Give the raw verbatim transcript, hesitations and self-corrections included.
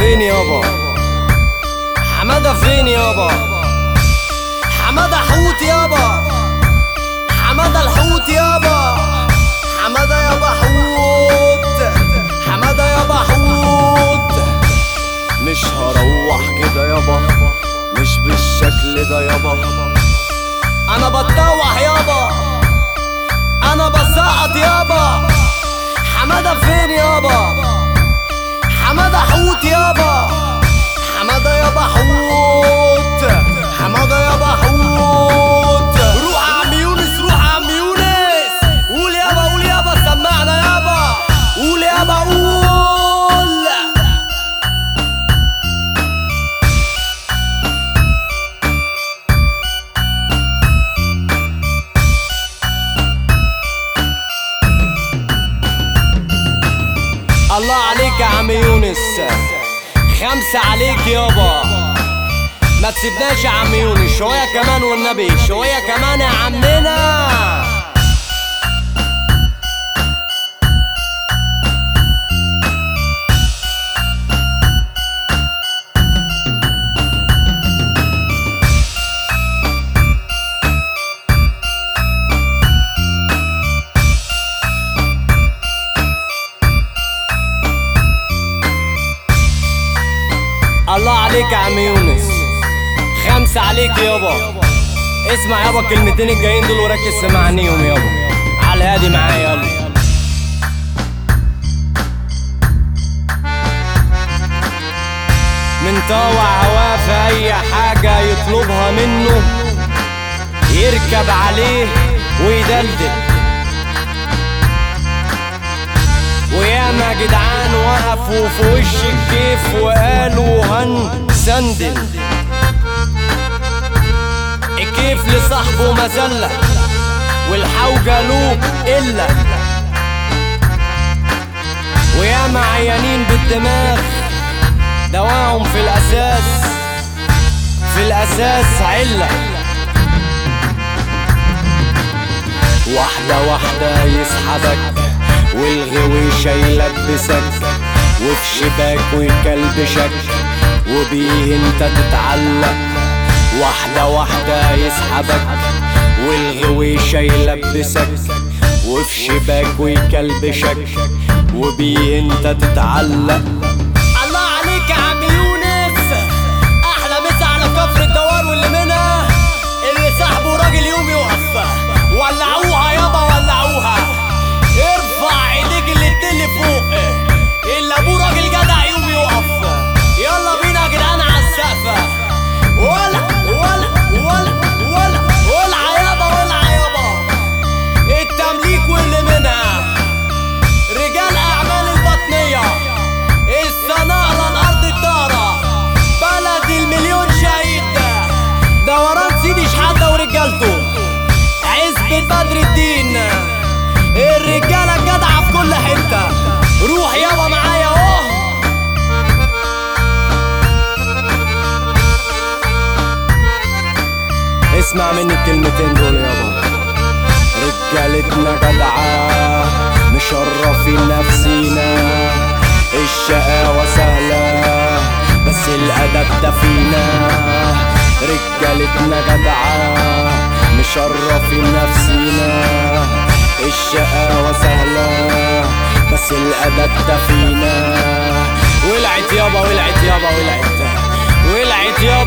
فين يابا؟ حمادة فين يابا؟ حمادة حوت يابا، حمادة الحوت يابا، حمادة يابا حوت، حمادة يابا حوت. مش هروح كده يابا، مش بالشكل ده يابا، انا بتطوح يابا، انا بسقط يابا. حمادة فين يابا؟ حمادة حوت يابا، حمادة يابا حوت، حمادة يابا حوت. روح عم يونس، روح عم يونس، قول يابا قول يابا، سمعنا يابا، قول يابا قول. الله عليك يا عم يونس، خمسة عليك يابا، ما تسيبناش يا عم يونس، شوية كمان والنبي، شوية كمان يا عمنا. الله عليك يا عم يونس، خمسة عليك يابا. اسمع يابا الكلمتين الجايين دول وركز سمعنيهم يابا، على الهادي معايا يلا. من طاوع هواه في اي حاجة يطلبها منه يركب عليه ويدلدل، وياما جدعان وقفوا في وش الكيف وقالوا هنسندل. الكيف لصاحبه مذلة والحوجة له إلا، وياما عيانين بالدماغ دواهم في الأساس، في الأساس علة. واحدة واحدة يسحبك والغويشة يلبسك وفي شباك ويكلبشك وبيه انت تتعلق. واحدة واحدة يسحبك والغويشة يلبسك وفي شباك ويكلبشك وبيه انت تتعلق. الله عليك يا عم يونس، احلى مسا على كفر الدوار واللي منها، اللي صاحبه راجل يوم يقف. ولعوها يابا ولعوها، ارفع ايديك الاتنين فوق، اللي ابوه راجل جدع يوم يقف. يلا بينا يا جدعان على السقفة، ولع ولع ولع ولع ولع يابا ولع يابا. التمليك واللي منها، رجال اعمال البطنية، الصناعة الارض الدارة، بلد المليون شهيد، دوران سيدي شحاتة ورجالته، عزبة بدر الدين، الرجالة الجدعة في كل حتة. روح يابا معايا اهو. اسمع مني الكلمتين دول يابا، رجالتنا جدعة مشرفين نفسينا، الشقاوة سهلة بس الأدب ده فينا. رجالتنا جدعة مشرفين نفسينا، الشقاوة سهلة بس الأدب ده فينا. ولعت يابا ولعت يابا ولعت ولعت يابا.